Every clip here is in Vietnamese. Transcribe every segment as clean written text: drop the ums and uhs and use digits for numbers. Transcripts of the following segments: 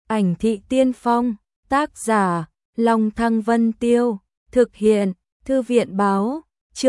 Ảnh thị tiên phong, tác giả, Long Thăng Vân Tiêu, thực hiện, Thư viện báo,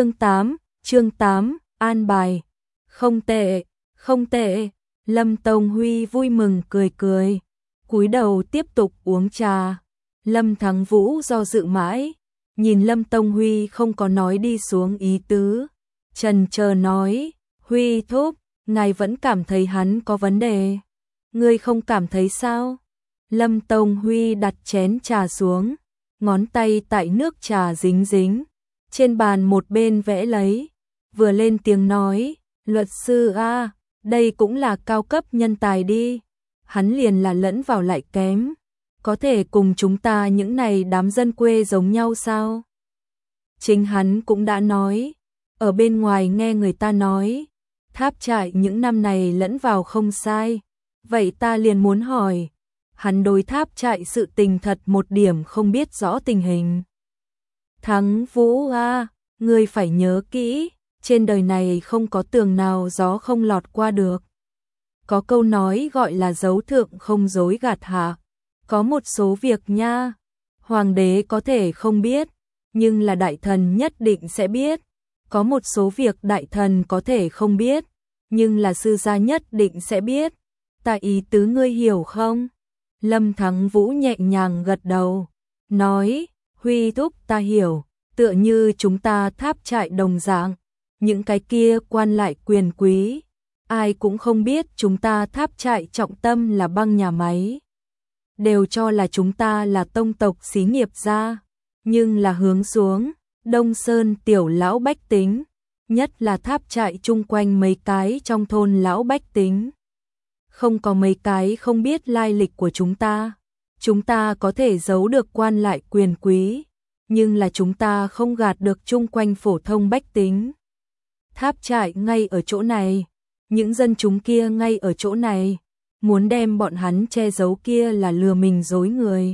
chương 8, an bài. Không tệ, không tệ, Lâm Tông Huy vui mừng cười cười, cúi đầu tiếp tục uống trà. Lâm Thắng Vũ do dự mãi, nhìn Lâm Tông Huy không có nói đi xuống ý tứ, chần chờ nói, Huy thúc, ngài vẫn cảm thấy hắn có vấn đề. Ngươi không cảm thấy sao? Lâm Tông Huy đặt chén trà xuống, ngón tay tại nước trà dính dính, trên bàn một bên vẽ lấy, vừa lên tiếng nói, luật sư a, đây cũng là cao cấp nhân tài đi, hắn liền là lẫn vào lại kém, có thể cùng chúng ta những này đám dân quê giống nhau sao? Chính hắn cũng đã nói, ở bên ngoài nghe người ta nói, Tháp Trại những năm này lẫn vào không sai, vậy ta liền muốn hỏi, hắn đối Tháp Trại sự tình thật một điểm không biết rõ tình hình. Thắng Vũ a, ngươi phải nhớ kỹ, trên đời này không có tường nào gió không lọt qua được. Có câu nói gọi là dấu thượng không dối gạt hạ. Có một số việc nha, hoàng đế có thể không biết, nhưng là đại thần nhất định sẽ biết. Có một số việc đại thần có thể không biết, nhưng là sư gia nhất định sẽ biết. Ta ý tứ ngươi hiểu không? Lâm Thắng Vũ nhẹ nhàng gật đầu, nói, Huy thúc ta hiểu, tựa như chúng ta Tháp Trại đồng dạng, những cái kia quan lại quyền quý, ai cũng không biết chúng ta Tháp Trại trọng tâm là băng nhà máy. Đều cho là chúng ta là tông tộc xí nghiệp gia, nhưng là hướng xuống, Đông Sơn tiểu lão bách tính, nhất là Tháp Trại chung quanh mấy cái trong thôn lão bách tính. Không có mấy cái không biết lai lịch của chúng ta có thể giấu được quan lại quyền quý, nhưng là chúng ta không gạt được chung quanh phổ thông bách tính. Tháp Trại ngay ở chỗ này, những dân chúng kia ngay ở chỗ này, muốn đem bọn hắn che giấu kia là lừa mình dối người.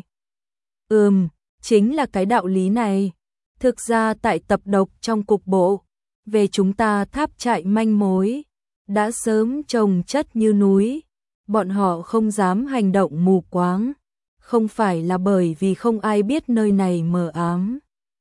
Chính là cái đạo lý này. Thực ra tại tập độc trong cục bộ, về chúng ta Tháp Trại manh mối, đã sớm chồng chất như núi, bọn họ không dám hành động mù quáng, không phải là bởi vì không ai biết nơi này mờ ám,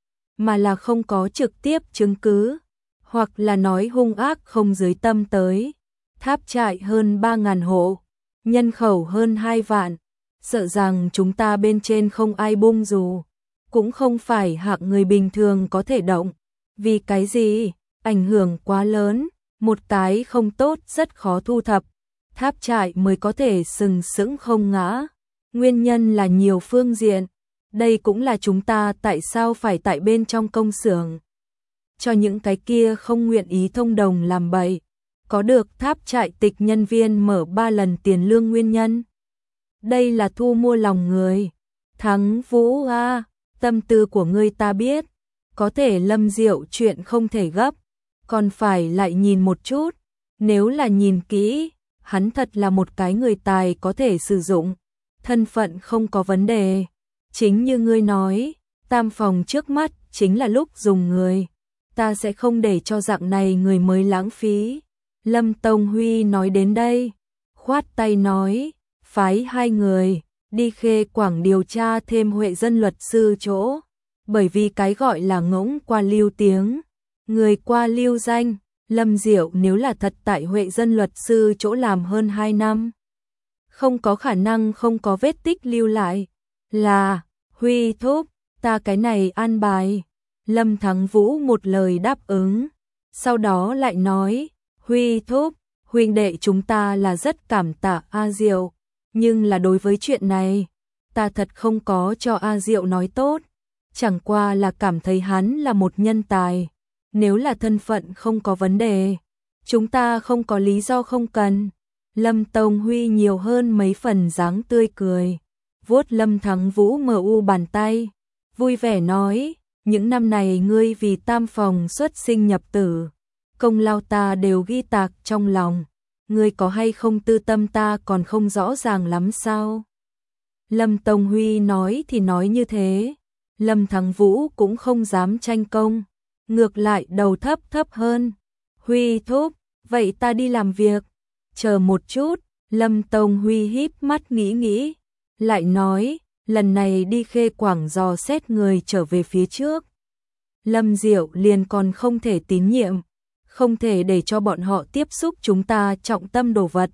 mà là không có trực tiếp chứng cứ, hoặc là nói hung ác không dưới tâm tới. Tháp Trại hơn 3.000 hộ, nhân khẩu hơn 2 vạn, sợ rằng chúng ta bên trên không ai bung dù, cũng không phải hạng người bình thường có thể động. Vì cái gì? Ảnh hưởng quá lớn, một cái không tốt rất khó thu thập, Tháp Trại mới có thể sừng sững không ngã. Nguyên nhân là nhiều phương diện, đây cũng là chúng ta tại sao phải tại bên trong công xưởng. Cho những cái kia không nguyện ý thông đồng làm bậy, có được Tháp Trại tịch nhân viên mở 3 lần tiền lương nguyên nhân. Đây là thu mua lòng người. Thắng Vũ a, tâm tư của ngươi ta biết, có thể Lâm Diệu chuyện không thể gấp, còn phải lại nhìn một chút, nếu là nhìn kỹ, hắn thật là một cái người tài có thể sử dụng, thân phận không có vấn đề. Chính như ngươi nói, tam phòng trước mắt chính là lúc dùng người, ta sẽ không để cho dạng này người mới lãng phí. Lâm Tông Huy nói đến đây, khoát tay nói, phái 2 người đi Khê Quảng điều tra thêm Huệ dân luật sư chỗ, bởi vì cái gọi là ngỗng qua lưu tiếng, người qua lưu danh. Lâm Diệu nếu là thật tại Huệ dân luật sư chỗ làm hơn 2 năm, không có khả năng không có vết tích lưu lại. Là, Huy thúc, ta cái này an bài. Lâm Thắng Vũ một lời đáp ứng, sau đó lại nói, Huy thúc, huynh đệ chúng ta là rất cảm tạ A Diệu, nhưng là đối với chuyện này, ta thật không có cho A Diệu nói tốt, chẳng qua là cảm thấy hắn là một nhân tài. Nếu là thân phận không có vấn đề, chúng ta không có lý do không cần. Lâm Tông Huy nhiều hơn mấy phần dáng tươi cười, vuốt Lâm Thắng Vũ mờ u bàn tay, vui vẻ nói, những năm này ngươi vì tam phòng xuất sinh nhập tử, công lao ta đều ghi tạc trong lòng, ngươi có hay không tư tâm ta còn không rõ ràng lắm sao? Lâm Tông Huy nói thì nói như thế, Lâm Thắng Vũ cũng không dám tranh công, ngược lại đầu thấp hơn. Huy thúc, vậy ta đi làm việc. Chờ một chút, Lâm Tông Huy híp mắt nghĩ, lại nói, lần này đi Khê Quảng dò xét người trở về phía trước. Lâm Diệu liền còn không thể tín nhiệm, không thể để cho bọn họ tiếp xúc chúng ta trọng tâm đồ vật.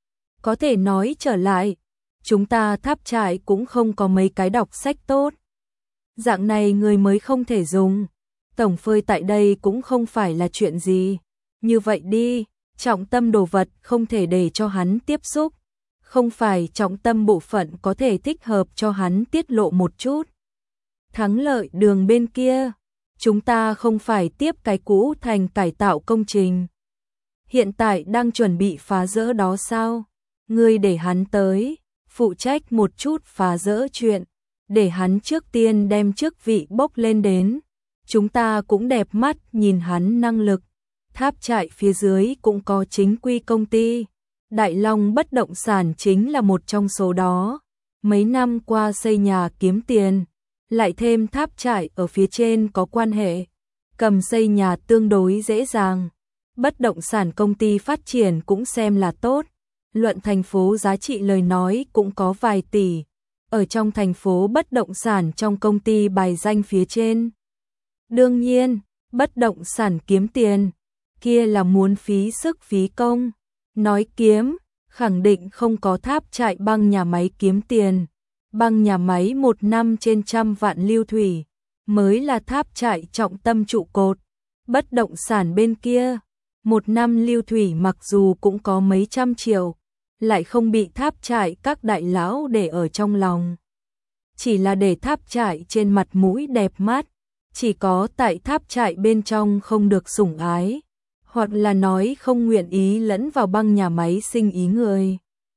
Có thể nói trở lại, chúng ta Tháp Trại cũng không có mấy cái đọc sách tốt. Dạng này người mới không thể dùng. Tổng phơi tại đây cũng không phải là chuyện gì. Như vậy đi, trọng tâm đồ vật không thể để cho hắn tiếp xúc. Không phải trọng tâm bộ phận có thể thích hợp cho hắn tiết lộ một chút. Thắng Lợi Đường bên kia, chúng ta không phải tiếp cái cũ thành cải tạo công trình. Hiện tại đang chuẩn bị phá rỡ đó sao? Ngươi để hắn tới, phụ trách một chút phá rỡ chuyện, để hắn trước tiên đem chức vị bốc lên đến. Chúng ta cũng đẹp mắt nhìn hắn năng lực. Tháp Trại phía dưới cũng có chính quy công ty. Đại Long bất động sản chính là một trong số đó. Mấy năm qua xây nhà kiếm tiền, lại thêm Tháp Trại ở phía trên có quan hệ, cầm xây nhà tương đối dễ dàng. Bất động sản công ty phát triển cũng xem là tốt. Luận thành phố giá trị lời nói cũng có vài tỷ. Ở trong thành phố bất động sản trong công ty bài danh phía trên. Đương nhiên, bất động sản kiếm tiền, kia là muốn phí sức phí công. Nói kiếm, khẳng định không có Tháp Trại băng nhà máy kiếm tiền. Băng nhà máy 1 năm trên 100 vạn lưu thủy, mới là Tháp Trại trọng tâm trụ cột. Bất động sản bên kia, 1 năm lưu thủy mặc dù cũng có mấy trăm triệu, lại không bị Tháp Trại các đại lão để ở trong lòng. Chỉ là để Tháp Trại trên mặt mũi đẹp mắt, chỉ có tại Tháp Trại bên trong không được sủng ái, hoặc là nói không nguyện ý lẫn vào băng nhà máy sinh ý người,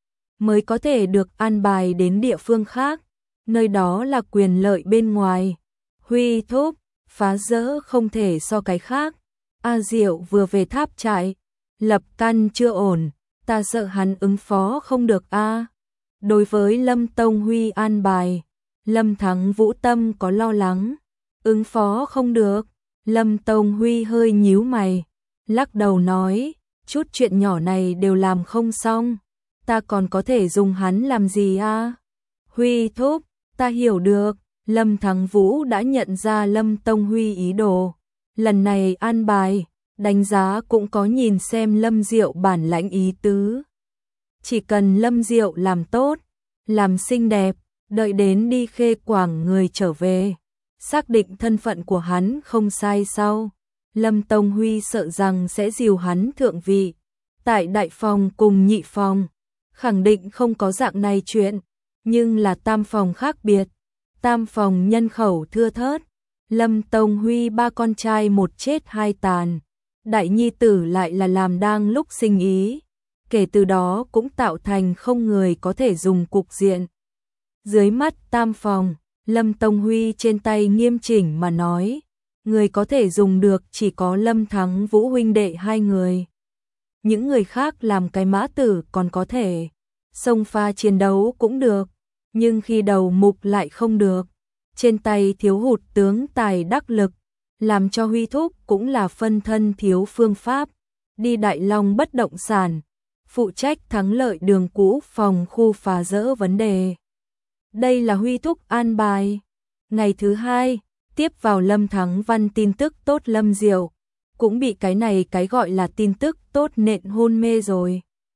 mới có thể được an bài đến địa phương khác, nơi đó là quyền lợi bên ngoài. Huy thúc, phá rỡ không thể so cái khác. A Diệu vừa về Tháp Trại, lập căn chưa ổn, ta sợ hắn ứng phó không được a. Đối với Lâm Tông Huy an bài, Lâm Thắng Vũ tâm có lo lắng, ứng phó không được. Lâm Tông Huy hơi nhíu mày, lắc đầu nói, chút chuyện nhỏ này đều làm không xong, ta còn có thể dùng hắn làm gì a? Huy thúc, ta hiểu được. Lâm Thắng Vũ đã nhận ra Lâm Tông Huy ý đồ. Lần này an bài, đánh giá cũng có nhìn xem Lâm Diệu bản lãnh ý tứ. Chỉ cần Lâm Diệu làm tốt, làm xinh đẹp, đợi đến đi Khê Quảng người trở về, xác định thân phận của hắn không sai sau. Lâm Tông Huy sợ rằng sẽ dìu hắn thượng vị. Tại đại phòng cùng nhị phòng, khẳng định không có dạng này chuyện, nhưng là tam phòng khác biệt. Tam phòng nhân khẩu thưa thớt, Lâm Tông Huy 3 con trai 1 chết 2 tàn, đại nhi tử lại là làm đang lúc sinh ý, kể từ đó cũng tạo thành không người có thể dùng cục diện. Dưới mắt tam phòng, Lâm Tông Huy trên tay nghiêm chỉnh mà nói, người có thể dùng được chỉ có Lâm Thắng Vũ huynh đệ 2 người. Những người khác làm cái mã tử còn có thể, xông pha chiến đấu cũng được. Nhưng khi đầu mục lại không được, trên tay thiếu hụt tướng tài đắc lực, làm cho Huy thúc cũng là phân thân thiếu phương pháp. Đi Đại Long bất động sản, phụ trách Thắng Lợi Đường cũ phòng khu phá rỡ vấn đề. Đây là Huy thúc an bài. Ngày thứ 2, tiếp vào Lâm Thắng Văn tin tức tốt Lâm Diệu, cũng bị cái này cái gọi là tin tức tốt nện hôn mê rồi.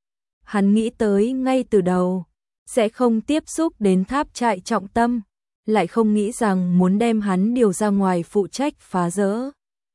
Hắn nghĩ tới ngay từ đầu sẽ không tiếp xúc đến Tháp Trại trọng tâm, lại không nghĩ rằng muốn đem hắn điều ra ngoài phụ trách phá rỡ.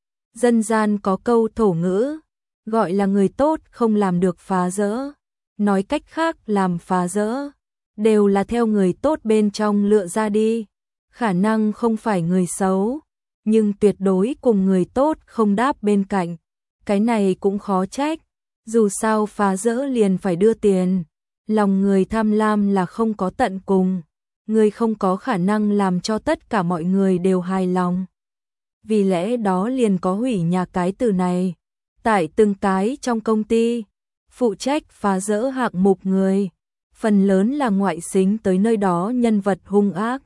Dân gian có câu thổ ngữ, gọi là người tốt không làm được phá rỡ. Nói cách khác làm phá rỡ, đều là theo người tốt bên trong lựa ra đi. Khả năng không phải người xấu, nhưng tuyệt đối cùng người tốt không đáp bên cạnh. Cái này cũng khó trách, dù sao phá rỡ liền phải đưa tiền. Lòng người tham lam là không có tận cùng, người không có khả năng làm cho tất cả mọi người đều hài lòng. Vì lẽ đó liền có hủy nhà cái từ này. Tại từng cái trong công ty, phụ trách phá rỡ hạng mục người, phần lớn là ngoại xính tới nơi đó nhân vật hung ác.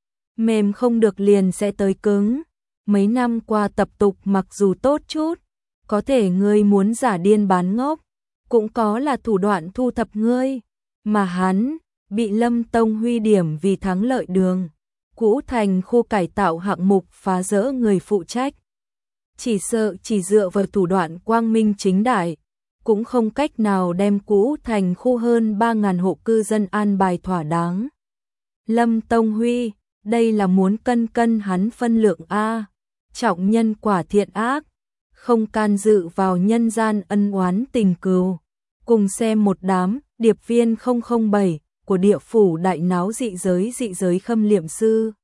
Mềm không được liền sẽ tới cứng. Mấy năm qua tập tục mặc dù tốt chút, có thể ngươi muốn giả điên bán ngốc, cũng có là thủ đoạn thu thập ngươi. Mà hắn, bị Lâm Tông Huy điểm vì thắng lợi đường cũ thành khu cải tạo hạng mục phá rỡ người phụ trách. Chỉ sợ chỉ dựa vào thủ đoạn quang minh chính đại, cũng không cách nào đem cũ thành khu hơn 3.000 hộ cư dân an bài thỏa đáng. Lâm Tông Huy, đây là muốn cân cân hắn phân lượng A, trọng nhân quả thiện ác, không can dự vào nhân gian ân oán tình cừu. Cùng xem một đám điệp viên 007 của địa phủ đại náo dị giới khâm liệm sư.